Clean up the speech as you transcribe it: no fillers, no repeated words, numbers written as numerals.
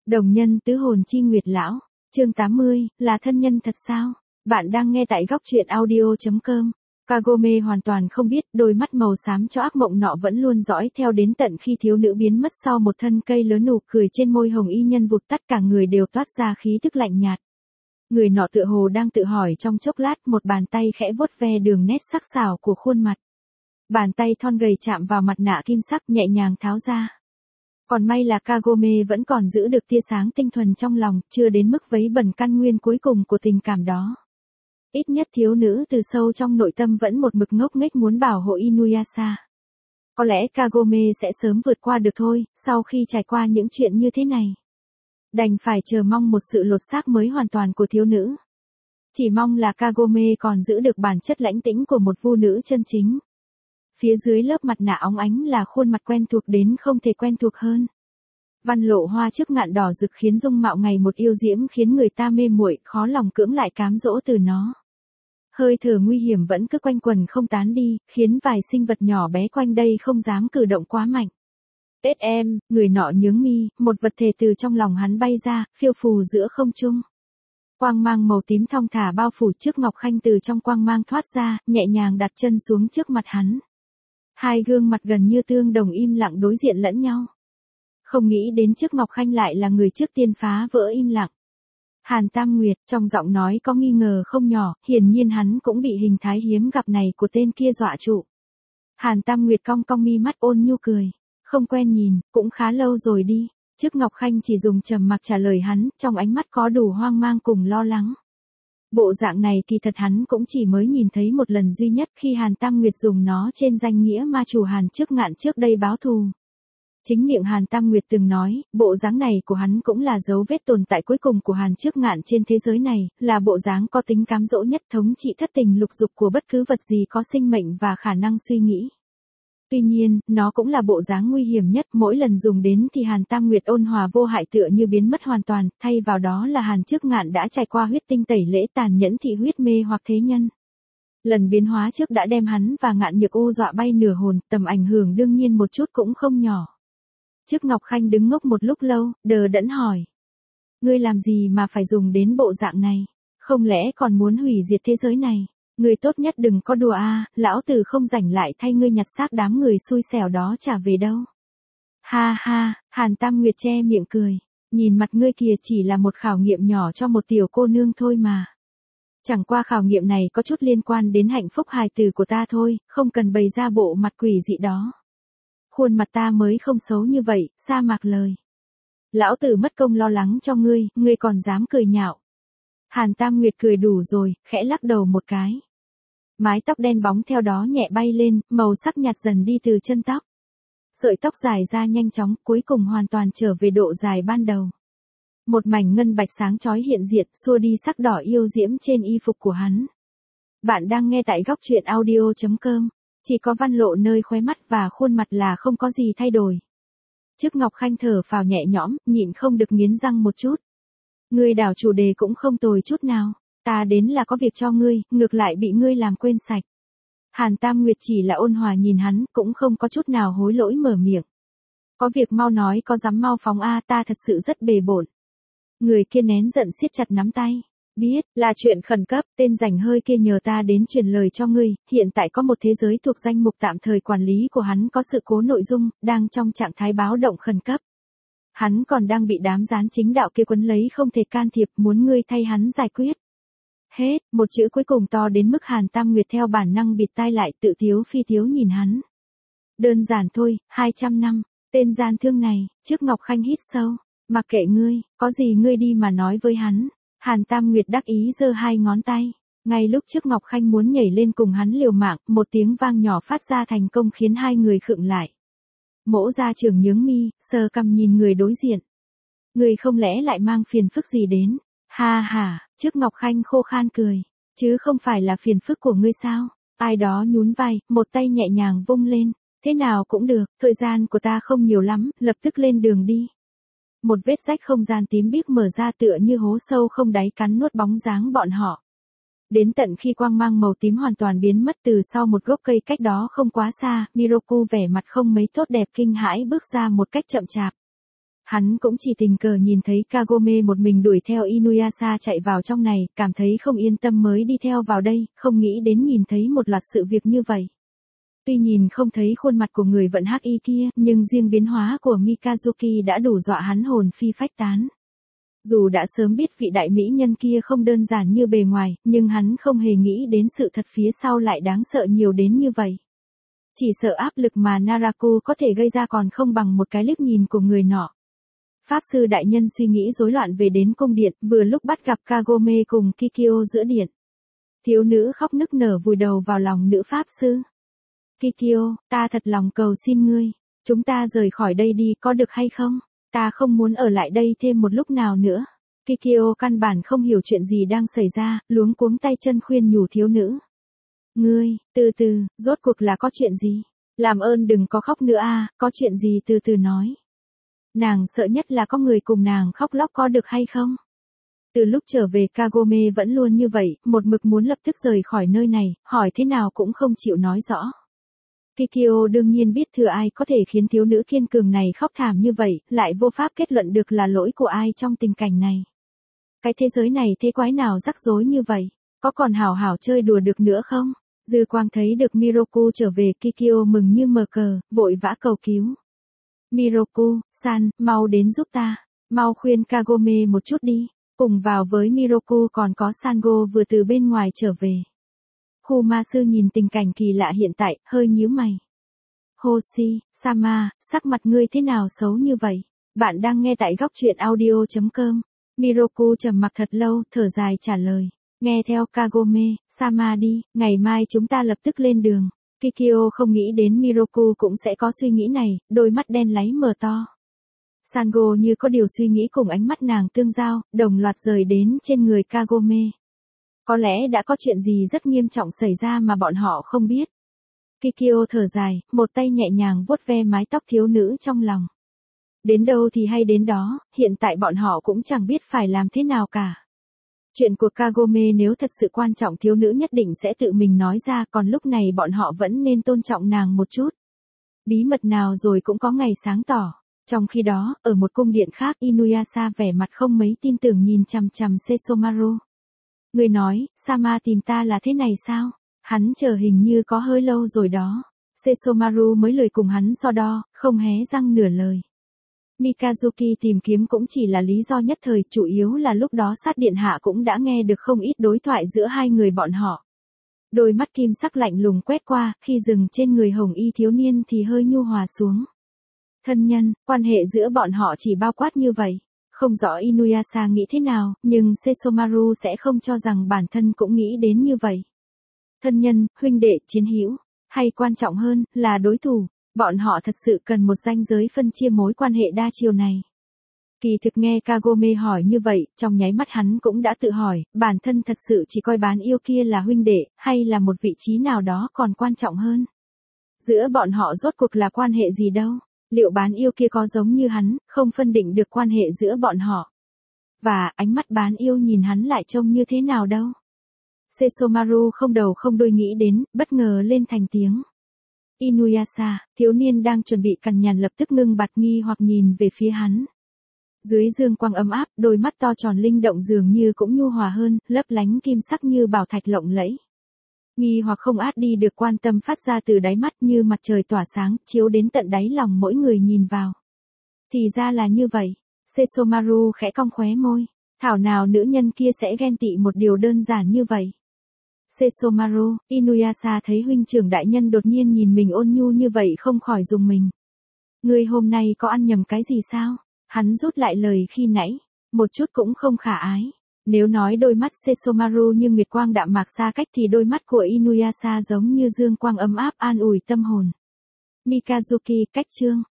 Đồng nhân tứ hồn chi nguyệt lão, chương 80, là thân nhân thật sao? Bạn đang nghe tại góc truyện audio.com. Kagome hoàn toàn không biết đôi mắt màu xám cho ác mộng nọ vẫn luôn dõi theo đến tận khi thiếu nữ biến mất sau một thân cây lớn, nụ cười trên môi hồng y nhân vụt tắt, cả người đều toát ra khí tức lạnh nhạt. Người nọ tựa hồ đang tự hỏi trong chốc lát, một bàn tay khẽ vuốt ve đường nét sắc sảo của khuôn mặt. Bàn tay thon gầy chạm vào mặt nạ kim sắc, nhẹ nhàng tháo ra. Còn may là Kagome vẫn còn giữ được tia sáng tinh thuần trong lòng, chưa đến mức vấy bẩn căn nguyên cuối cùng của tình cảm đó. Ít nhất thiếu nữ từ sâu trong nội tâm vẫn một mực ngốc nghếch muốn bảo hộ Inuyasha. Có lẽ Kagome sẽ sớm vượt qua được thôi, sau khi trải qua những chuyện như thế này. Đành phải chờ mong một sự lột xác mới hoàn toàn của thiếu nữ. Chỉ mong là Kagome còn giữ được bản chất lãnh tĩnh của một vu nữ chân chính. Phía dưới lớp mặt nạ óng ánh là khuôn mặt quen thuộc đến không thể quen thuộc hơn. Văn lộ hoa trước ngạn đỏ rực khiến dung mạo ngày một yêu diễm, khiến người ta mê muội, khó lòng cưỡng lại cám dỗ từ nó. Hơi thở nguy hiểm vẫn cứ quanh quần không tán đi, khiến vài sinh vật nhỏ bé quanh đây không dám cử động quá mạnh. Em, người nọ nhướng mi, một vật thể từ trong lòng hắn bay ra, phiêu phù giữa không trung. Quang mang màu tím thong thả bao phủ trước Ngọc Khanh, từ trong quang mang thoát ra, nhẹ nhàng đặt chân xuống trước mặt hắn. Hai gương mặt gần như tương đồng im lặng đối diện lẫn nhau. Không nghĩ đến trước Ngọc Khanh lại là người trước tiên phá vỡ im lặng. Hàn Tam Nguyệt, trong giọng nói có nghi ngờ không nhỏ, hiển nhiên hắn cũng bị hình thái hiếm gặp này của tên kia dọa trụ. Hàn Tam Nguyệt cong cong mi mắt ôn nhu cười. Không quen nhìn, cũng khá lâu rồi đi. Trước Ngọc Khanh chỉ dùng trầm mặc trả lời hắn, trong ánh mắt có đủ hoang mang cùng lo lắng. Bộ dạng này kỳ thật hắn cũng chỉ mới nhìn thấy một lần duy nhất, khi Hàn Tam Nguyệt dùng nó trên danh nghĩa ma chủ Hàn trước ngạn trước đây báo thù. Chính miệng Hàn Tam Nguyệt từng nói, bộ dáng này của hắn cũng là dấu vết tồn tại cuối cùng của Hàn trước ngạn trên thế giới này, là bộ dáng có tính cám dỗ nhất, thống trị thất tình lục dục của bất cứ vật gì có sinh mệnh và khả năng suy nghĩ. Tuy nhiên, nó cũng là bộ dáng nguy hiểm nhất, mỗi lần dùng đến thì Hàn Tam Nguyệt ôn hòa vô hại tựa như biến mất hoàn toàn, thay vào đó là Hàn trước ngạn đã trải qua huyết tinh tẩy lễ, tàn nhẫn thị huyết mê hoặc thế nhân. Lần biến hóa trước đã đem hắn và Ngạn Nhược U dọa bay nửa hồn, tầm ảnh hưởng đương nhiên một chút cũng không nhỏ. Trước Ngọc Khanh đứng ngốc một lúc lâu, đờ đẫn hỏi. Ngươi làm gì mà phải dùng đến bộ dạng này? Không lẽ còn muốn hủy diệt thế giới này? Ngươi tốt nhất đừng có đùa a, lão tử không rảnh lại thay ngươi nhặt xác đám người xui xẻo đó trả về đâu. Ha ha, Hàn Tam Nguyệt che miệng cười. Nhìn mặt ngươi kìa, chỉ là một khảo nghiệm nhỏ cho một tiểu cô nương thôi mà. Chẳng qua khảo nghiệm này có chút liên quan đến hạnh phúc hài tử của ta thôi, không cần bày ra bộ mặt quỷ dị đó. Khuôn mặt ta mới không xấu như vậy, sa mạc lời. Lão tử mất công lo lắng cho ngươi, ngươi còn dám cười nhạo. Hàn Tam Nguyệt cười đủ rồi, khẽ lắc đầu một cái. Mái tóc đen bóng theo đó nhẹ bay lên, màu sắc nhạt dần đi từ chân tóc. Sợi tóc dài ra nhanh chóng, cuối cùng hoàn toàn trở về độ dài ban đầu. Một mảnh ngân bạch sáng chói hiện diện, xua đi sắc đỏ yêu diễm trên y phục của hắn. Bạn đang nghe tại góc truyện audio.com. Chỉ có Văn Lộ nơi khóe mắt và khuôn mặt là không có gì thay đổi. Trước Ngọc Khanh thở phào nhẹ nhõm, nhịn không được nghiến răng một chút. Ngươi đảo chủ đề cũng không tồi chút nào. Ta đến là có việc cho ngươi, ngược lại bị ngươi làm quên sạch. Hàn Tam Nguyệt chỉ là ôn hòa nhìn hắn, cũng không có chút nào hối lỗi mở miệng. Có việc mau nói, có dám mau phóng a, ta thật sự rất bề bộn. Người kia nén giận siết chặt nắm tay. Biết, là chuyện khẩn cấp, tên rảnh hơi kia nhờ ta đến truyền lời cho ngươi, hiện tại có một thế giới thuộc danh mục tạm thời quản lý của hắn có sự cố nội dung, đang trong trạng thái báo động khẩn cấp. Hắn còn đang bị đám gián chính đạo kia quấn lấy không thể can thiệp, muốn ngươi thay hắn giải quyết. Hết, một chữ cuối cùng to đến mức Hàn Tam Nguyệt theo bản năng bịt tai lại, tự thiếu phi thiếu nhìn hắn. Đơn giản thôi, 200 năm, tên gian thương này, trước Ngọc Khanh hít sâu, mặc kệ ngươi, có gì ngươi đi mà nói với hắn. Hàn Tam Nguyệt đắc ý giơ hai ngón tay. Ngay lúc trước Ngọc Khanh muốn nhảy lên cùng hắn liều mạng, một tiếng vang nhỏ phát ra thành công khiến hai người khựng lại. Mỗ gia trưởng nhướng mi, sờ cằm nhìn người đối diện. Người không lẽ lại mang phiền phức gì đến? Ha ha, trước Ngọc Khanh khô khan cười. Chứ không phải là phiền phức của ngươi sao? Ai đó nhún vai, một tay nhẹ nhàng vung lên. Thế nào cũng được, thời gian của ta không nhiều lắm, lập tức lên đường đi. Một vết rách không gian tím biếc mở ra tựa như hố sâu không đáy cắn nuốt bóng dáng bọn họ. Đến tận khi quang mang màu tím hoàn toàn biến mất từ sau một gốc cây cách đó không quá xa, Miroku vẻ mặt không mấy tốt đẹp kinh hãi bước ra một cách chậm chạp. Hắn cũng chỉ tình cờ nhìn thấy Kagome một mình đuổi theo Inuyasha chạy vào trong này, cảm thấy không yên tâm mới đi theo vào đây, không nghĩ đến nhìn thấy một loạt sự việc như vậy. Tuy nhìn không thấy khuôn mặt của người vận hắc y kia, nhưng riêng biến hóa của Mikazuki đã đủ dọa hắn hồn phi phách tán. Dù đã sớm biết vị đại mỹ nhân kia không đơn giản như bề ngoài, nhưng hắn không hề nghĩ đến sự thật phía sau lại đáng sợ nhiều đến như vậy. Chỉ sợ áp lực mà Naraku có thể gây ra còn không bằng một cái liếc nhìn của người nọ. Pháp sư đại nhân suy nghĩ rối loạn về đến cung điện, vừa lúc bắt gặp Kagome cùng Kikyo giữa điện. Thiếu nữ khóc nức nở vùi đầu vào lòng nữ pháp sư. Kikyo, ta thật lòng cầu xin ngươi, chúng ta rời khỏi đây đi có được hay không? Ta không muốn ở lại đây thêm một lúc nào nữa. Kikyo căn bản không hiểu chuyện gì đang xảy ra, luống cuống tay chân khuyên nhủ thiếu nữ. Ngươi, từ từ, rốt cuộc là có chuyện gì? Làm ơn đừng có khóc nữa a, có chuyện gì từ từ nói. Nàng sợ nhất là có người cùng nàng khóc lóc có được hay không? Từ lúc trở về Kagome vẫn luôn như vậy, một mực muốn lập tức rời khỏi nơi này, hỏi thế nào cũng không chịu nói rõ. Kikyo đương nhiên biết thừa ai có thể khiến thiếu nữ kiên cường này khóc thảm như vậy, lại vô pháp kết luận được là lỗi của ai trong tình cảnh này. Cái thế giới này thế quái nào rắc rối như vậy, có còn hảo hảo chơi đùa được nữa không? Dư quang thấy được Miroku trở về, Kikyo mừng như mờ cờ, vội vã cầu cứu. Miroku-san, mau đến giúp ta, mau khuyên Kagome một chút đi, cùng vào với Miroku còn có Sango vừa từ bên ngoài trở về. Khu ma sư nhìn tình cảnh kỳ lạ hiện tại, hơi nhíu mày. Hoshi-sama, sắc mặt ngươi thế nào xấu như vậy? Bạn đang nghe tại góc truyện audio.com. Miroku trầm mặc thật lâu, thở dài trả lời. Nghe theo Kagome-sama đi, ngày mai chúng ta lập tức lên đường. Kikyo không nghĩ đến Miroku cũng sẽ có suy nghĩ này, đôi mắt đen láy mở to. Sango như có điều suy nghĩ cùng ánh mắt nàng tương giao, đồng loạt rời đến trên người Kagome. Có lẽ đã có chuyện gì rất nghiêm trọng xảy ra mà bọn họ không biết. Kikyo thở dài, một tay nhẹ nhàng vuốt ve mái tóc thiếu nữ trong lòng. Đến đâu thì hay đến đó, hiện tại bọn họ cũng chẳng biết phải làm thế nào cả. Chuyện của Kagome nếu thật sự quan trọng thiếu nữ nhất định sẽ tự mình nói ra, còn lúc này bọn họ vẫn nên tôn trọng nàng một chút. Bí mật nào rồi cũng có ngày sáng tỏ. Trong khi đó, ở một cung điện khác Inuyasha vẻ mặt không mấy tin tưởng nhìn chằm chằm Sesomaru. Người nói, Sama tìm ta là thế này sao? Hắn chờ hình như có hơi lâu rồi đó. Sesomaru mới lời cùng hắn so đo, không hé răng nửa lời. Mikazuki tìm kiếm cũng chỉ là lý do nhất thời, chủ yếu là lúc đó sát điện hạ cũng đã nghe được không ít đối thoại giữa hai người bọn họ. Đôi mắt kim sắc lạnh lùng quét qua, khi dừng trên người hồng y thiếu niên thì hơi nhu hòa xuống. Thân nhân, quan hệ giữa bọn họ chỉ bao quát như vậy. Không rõ Inuyasha nghĩ thế nào, nhưng Sesomaru sẽ không cho rằng bản thân cũng nghĩ đến như vậy. Thân nhân, huynh đệ, chiến hữu, hay quan trọng hơn, là đối thủ. Bọn họ thật sự cần một ranh giới phân chia mối quan hệ đa chiều này. Kỳ thực nghe Kagome hỏi như vậy, trong nháy mắt hắn cũng đã tự hỏi, bản thân thật sự chỉ coi bán yêu kia là huynh đệ, hay là một vị trí nào đó còn quan trọng hơn. Giữa bọn họ rốt cuộc là quan hệ gì đâu, liệu bán yêu kia có giống như hắn, không phân định được quan hệ giữa bọn họ. Và ánh mắt bán yêu nhìn hắn lại trông như thế nào đâu. Sesomaru không đầu không đuôi nghĩ đến, bất ngờ lên thành tiếng. Inuyasha, thiếu niên đang chuẩn bị cằn nhằn lập tức ngưng bặt nghi hoặc nhìn về phía hắn. Dưới dương quang ấm áp, đôi mắt to tròn linh động dường như cũng nhu hòa hơn, lấp lánh kim sắc như bảo thạch lộng lẫy. Nghi hoặc không át đi được quan tâm phát ra từ đáy mắt như mặt trời tỏa sáng, chiếu đến tận đáy lòng mỗi người nhìn vào. Thì ra là như vậy, Sesomaru khẽ cong khóe môi, thảo nào nữ nhân kia sẽ ghen tị một điều đơn giản như vậy. Sesomaru, Inuyasha thấy huynh trưởng đại nhân đột nhiên nhìn mình ôn nhu như vậy không khỏi rùng mình. Ngươi hôm nay có ăn nhầm cái gì sao? Hắn rút lại lời khi nãy, một chút cũng không khả ái. Nếu nói đôi mắt Sesomaru như nguyệt quang đạm mạc xa cách thì đôi mắt của Inuyasha giống như dương quang ấm áp an ủi tâm hồn. Mikazuki, cách chương.